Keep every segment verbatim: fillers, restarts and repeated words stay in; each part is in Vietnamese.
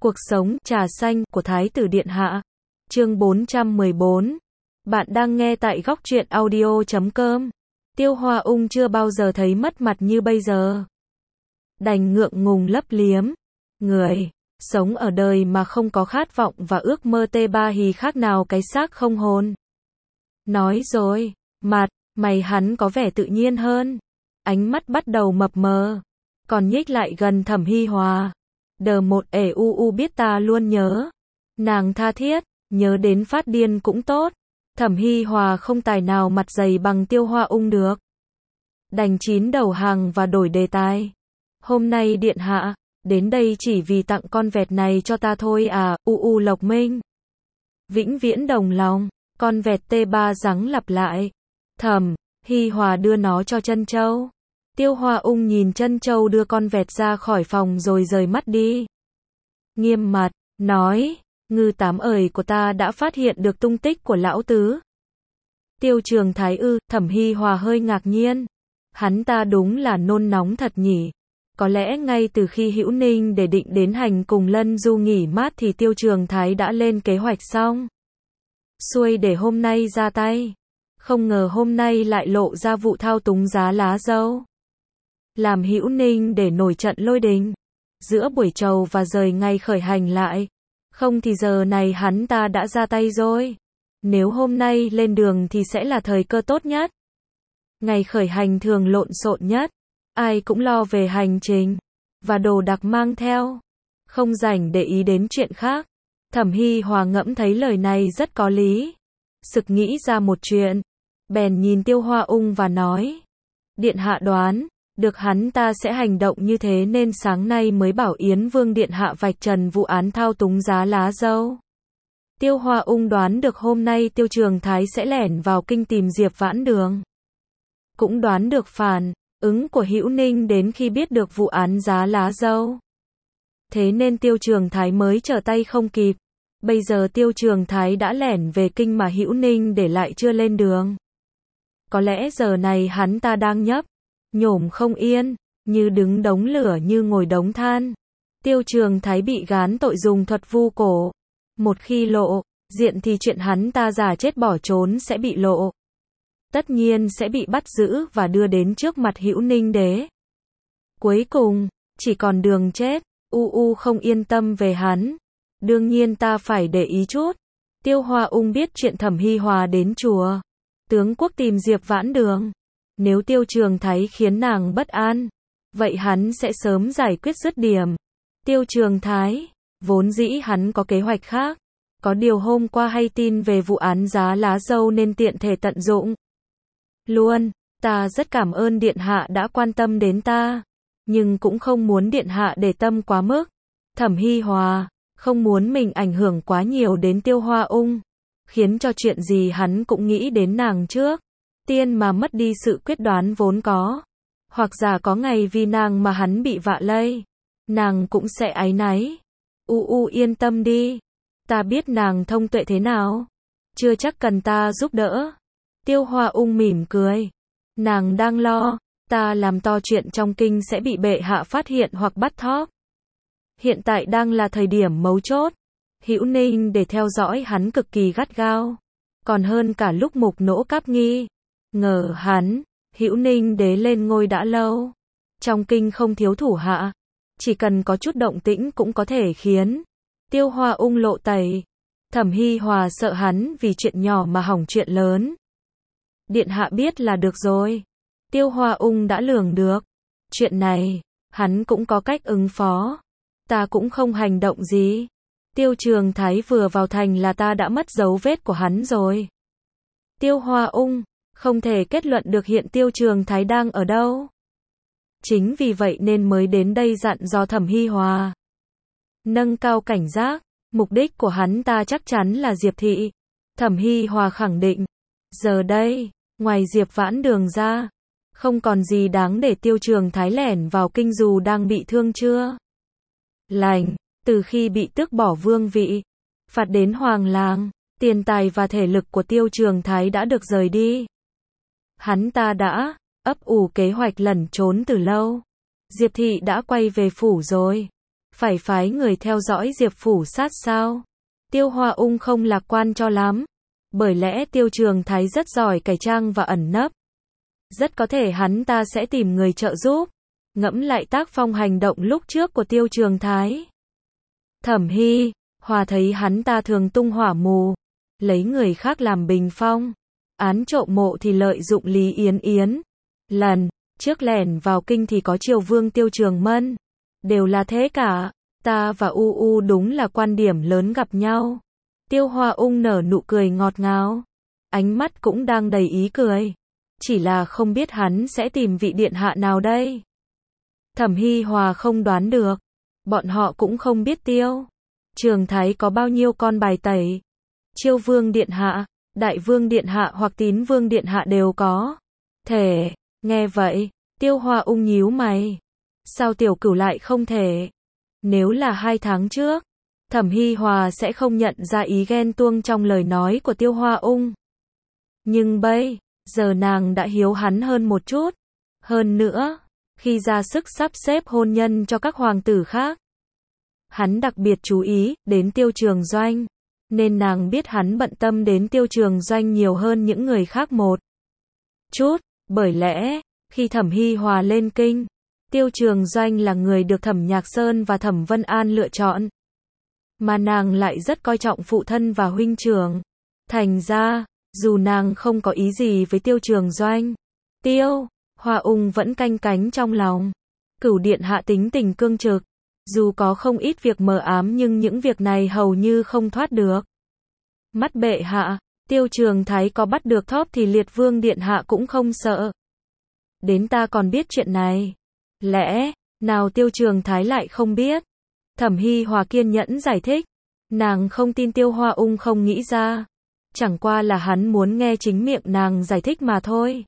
Cuộc sống trà xanh của Thái tử Điện Hạ. Chương bốn trăm mười bốn. Bạn đang nghe tại góc truyện audio chấm com. Tiêu Hoa Ung chưa bao giờ thấy mất mặt như bây giờ. Đành ngượng ngùng lấp liếm. Người sống ở đời mà không có khát vọng và ước mơ tê ba hì khác nào cái xác không hồn. Nói rồi, mặt mày hắn có vẻ tự nhiên hơn. Ánh mắt bắt đầu mập mờ. Còn nhích lại gần Thẩm Hi Hòa. Đờ một ể u u biết ta luôn nhớ. Nàng tha thiết, nhớ đến phát điên cũng tốt. Thẩm Hi Hòa không tài nào mặt dày bằng Tiêu Hoa Ung được. Đành chín đầu hàng và đổi đề tài. Hôm nay Điện Hạ, đến đây chỉ vì tặng con vẹt này cho ta thôi à, u u Lộc Minh. Vĩnh viễn đồng lòng, con vẹt tê ba rắn lặp lại. Thẩm Hi Hòa đưa nó cho Trân Châu. Tiêu Hoa Ung nhìn Trân Châu đưa con vẹt ra khỏi phòng rồi rời mắt đi. Nghiêm mặt, nói, ngư tám ời của ta đã phát hiện được tung tích của lão tứ. Tiêu Trường Thái ư, Thẩm Hi Hòa hơi ngạc nhiên. Hắn ta đúng là nôn nóng thật nhỉ. Có lẽ ngay từ khi Hữu Ninh để định đến hành cùng Lân Du nghỉ mát thì Tiêu Trường Thái đã lên kế hoạch xong. Xuôi để hôm nay ra tay. Không ngờ hôm nay lại lộ ra vụ thao túng giá lá dâu. Làm Hữu Ninh để nổi trận lôi đình. Giữa buổi trầu và rời ngày khởi hành lại. Không thì giờ này hắn ta đã ra tay rồi. Nếu hôm nay lên đường thì sẽ là thời cơ tốt nhất. Ngày khởi hành thường lộn xộn nhất. Ai cũng lo về hành trình. Và đồ đặc mang theo. Không rảnh để ý đến chuyện khác. Thẩm Hi Hòa ngẫm thấy lời này rất có lý. Sực nghĩ ra một chuyện. Bèn nhìn Tiêu Hoa Ung và nói. Điện Hạ đoán. Được hắn ta sẽ hành động như thế nên sáng nay mới bảo Yến Vương Điện Hạ vạch trần vụ án thao túng giá lá dâu. Tiêu Hoa Ung đoán được hôm nay Tiêu Trường Thái sẽ lẻn vào kinh tìm Diệp Vãn Đường. Cũng đoán được phản ứng của Hữu Ninh đến khi biết được vụ án giá lá dâu. Thế nên Tiêu Trường Thái mới trở tay không kịp. Bây giờ Tiêu Trường Thái đã lẻn về kinh mà Hữu Ninh để lại chưa lên đường. Có lẽ giờ này hắn ta đang nhấp nhổm không yên, như đứng đống lửa như ngồi đống than. Tiêu Trường Thái bị gán tội dùng thuật vu cổ. Một khi lộ diện thì chuyện hắn ta giả chết bỏ trốn sẽ bị lộ. Tất nhiên sẽ bị bắt giữ và đưa đến trước mặt Hữu Ninh đế. Cuối cùng, chỉ còn đường chết. U u không yên tâm về hắn. Đương nhiên ta phải để ý chút. Tiêu Hoa Ung biết chuyện Thẩm Hi Hòa đến chùa tướng quốc tìm Diệp Vãn Đường. Nếu Tiêu Trường Thái khiến nàng bất an, vậy hắn sẽ sớm giải quyết dứt điểm. Tiêu Trường Thái, vốn dĩ hắn có kế hoạch khác. Có điều hôm qua hay tin về vụ án giá lá dâu nên tiện thể tận dụng. Luôn, ta rất cảm ơn Điện Hạ đã quan tâm đến ta. Nhưng cũng không muốn Điện Hạ để tâm quá mức. Thẩm Hi Hòa, không muốn mình ảnh hưởng quá nhiều đến Tiêu Hoa Ung. Khiến cho chuyện gì hắn cũng nghĩ đến nàng trước. Tiên mà mất đi sự quyết đoán vốn có. Hoặc giả có ngày vì nàng mà hắn bị vạ lây. Nàng cũng sẽ áy náy. U u yên tâm đi. Ta biết nàng thông tuệ thế nào. Chưa chắc cần ta giúp đỡ. Tiêu Hoa Ung mỉm cười. Nàng đang lo. Ta làm to chuyện trong kinh sẽ bị bệ hạ phát hiện hoặc bắt thóp. Hiện tại đang là thời điểm mấu chốt. Hữu Ninh để theo dõi hắn cực kỳ gắt gao. Còn hơn cả lúc Mục Nỗ Cáp nghi ngờ hắn. Hữu Ninh đế lên ngôi đã lâu. Trong kinh không thiếu thủ hạ. Chỉ cần có chút động tĩnh cũng có thể khiến Tiêu Hoa Ung lộ tẩy. Thẩm Hi Hòa sợ hắn vì chuyện nhỏ mà hỏng chuyện lớn. Điện Hạ biết là được rồi. Tiêu Hoa Ung đã lường được. Chuyện này, hắn cũng có cách ứng phó. Ta cũng không hành động gì. Tiêu Trường Thái vừa vào thành là ta đã mất dấu vết của hắn rồi. Tiêu Hoa Ung, không thể kết luận được hiện Tiêu Trường Thái đang ở đâu. Chính vì vậy nên mới đến đây dặn dò Thẩm Hi Hòa. Nâng cao cảnh giác, mục đích của hắn ta chắc chắn là Diệp Thị. Thẩm Hi Hòa khẳng định. Giờ đây, ngoài Diệp Vãn Đường ra, không còn gì đáng để Tiêu Trường Thái lẻn vào kinh dù đang bị thương chưa. Lành, từ khi bị tước bỏ vương vị, phạt đến hoàng làng, tiền tài và thể lực của Tiêu Trường Thái đã được rời đi. Hắn ta đã ấp ủ kế hoạch lẩn trốn từ lâu. Diệp Thị đã quay về phủ rồi. phải phái người theo dõi Diệp Phủ sát sao? Tiêu Hoa Ung không lạc quan cho lắm. Bởi lẽ Tiêu Trường Thái rất giỏi cải trang và ẩn nấp. Rất có thể hắn ta sẽ tìm người trợ giúp. Ngẫm lại tác phong hành động lúc trước của Tiêu Trường Thái. Thẩm Hy Hòa thấy hắn ta thường tung hỏa mù, lấy người khác làm bình phong. Án trộm mộ thì lợi dụng Lý Yến Yến. Lần trước lẻn vào kinh thì có Triều Vương Tiêu Trường Mân. Đều là thế cả. Ta và U U đúng là quan điểm lớn gặp nhau. Tiêu Hoa Ung nở nụ cười ngọt ngào. Ánh mắt cũng đang đầy ý cười. Chỉ là không biết hắn sẽ tìm vị điện hạ nào đây. Thẩm Hy Hòa không đoán được. Bọn họ cũng không biết Tiêu Trường Thái có bao nhiêu con bài tẩy. Chiêu Vương điện hạ, Đại Vương điện hạ hoặc Tín Vương điện hạ đều có thể. Nghe vậy, Tiêu Hoa Ung nhíu mày. Sao Tiểu Cửu lại không thể? Nếu là hai tháng trước, Thẩm Hy Hòa sẽ không nhận ra ý ghen tuông trong lời nói của Tiêu Hoa Ung. Nhưng bây giờ nàng đã hiếu hắn hơn một chút. Hơn nữa, khi ra sức sắp xếp hôn nhân cho các hoàng tử khác, hắn đặc biệt chú ý đến Tiêu Trường Doanh, nên nàng biết hắn bận tâm đến Tiêu Trường Doanh nhiều hơn những người khác một chút. Bởi lẽ, khi Thẩm Hy Hòa lên kinh, Tiêu Trường Doanh là người được Thẩm Nhạc Sơn và Thẩm Vân An lựa chọn. Mà nàng lại rất coi trọng phụ thân và huynh trưởng. Thành ra, dù nàng không có ý gì với Tiêu Trường Doanh, Tiêu Hoa Ung vẫn canh cánh trong lòng. Cửu điện hạ tính tình cương trực. Dù có không ít việc mờ ám nhưng những việc này hầu như không thoát được mắt bệ hạ. Tiêu Trường Thái có bắt được thóp thì Liệt Vương điện hạ cũng không sợ. Đến ta còn biết chuyện này. Lẽ nào Tiêu Trường Thái lại không biết? Thẩm Hy Hòa kiên nhẫn giải thích. Nàng không tin Tiêu Hoa Ung không nghĩ ra. Chẳng qua là hắn muốn nghe chính miệng nàng giải thích mà thôi.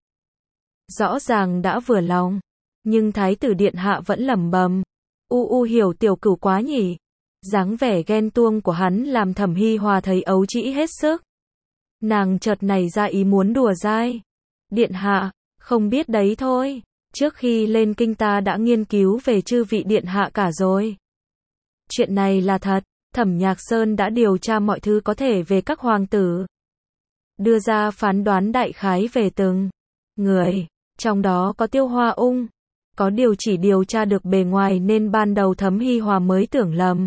Rõ ràng đã vừa lòng, nhưng Thái tử điện hạ vẫn lẩm bẩm. U U hiểu Tiểu Cửu quá nhỉ. Dáng vẻ ghen tuông của hắn làm Thẩm Hy Hòa thấy ấu trĩ hết sức. Nàng chợt nảy ra ý muốn đùa dai. Điện hạ, không biết đấy thôi. Trước khi lên kinh ta đã nghiên cứu về chư vị điện hạ cả rồi. Chuyện này là thật. Thẩm Nhạc Sơn đã điều tra mọi thứ có thể về các hoàng tử, đưa ra phán đoán đại khái về từng người, trong đó có Tiêu Hoa Ung. Có điều chỉ điều tra được bề ngoài nên ban đầu Thẩm Hy Hòa mới tưởng lầm.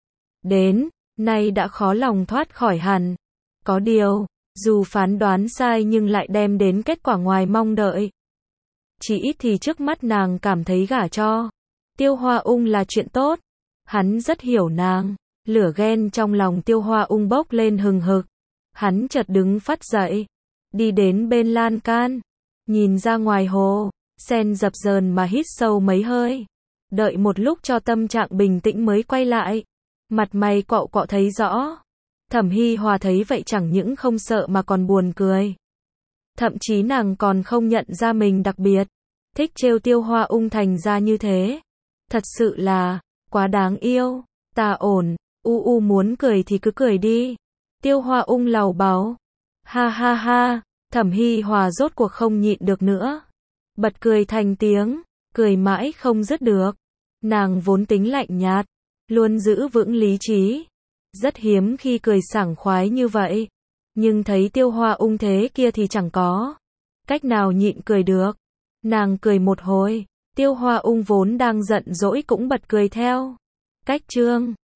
Đến nay đã khó lòng thoát khỏi hẳn. Có điều, dù phán đoán sai nhưng lại đem đến kết quả ngoài mong đợi. Chỉ ít thì trước mắt nàng cảm thấy gả cho Tiêu Hoa Ung là chuyện tốt. Hắn rất hiểu nàng. Lửa ghen trong lòng Tiêu Hoa Ung bốc lên hừng hực. Hắn chợt đứng phắt dậy, đi đến bên lan can, nhìn ra ngoài hồ, sen dập dờn mà hít sâu mấy hơi. Đợi một lúc cho tâm trạng bình tĩnh mới quay lại. Mặt mày quạo quọ thấy rõ. Thẩm Hy Hòa thấy vậy chẳng những không sợ mà còn buồn cười. Thậm chí nàng còn không nhận ra mình đặc biệt thích trêu Tiêu Hoa Ung thành ra như thế. Thật sự là quá đáng yêu. Ta ổn. U U muốn cười thì cứ cười đi. Tiêu Hoa Ung lầu báu. Ha ha ha. Thẩm Hy Hòa rốt cuộc không nhịn được nữa. Bật cười thành tiếng. Cười mãi không dứt được. Nàng vốn tính lạnh nhạt, luôn giữ vững lý trí. Rất hiếm khi cười sảng khoái như vậy. Nhưng thấy Tiêu Hoa Ung thế kia thì chẳng có cách nào nhịn cười được. Nàng cười một hồi. Tiêu Hoa Ung vốn đang giận dỗi cũng bật cười theo. Cách chương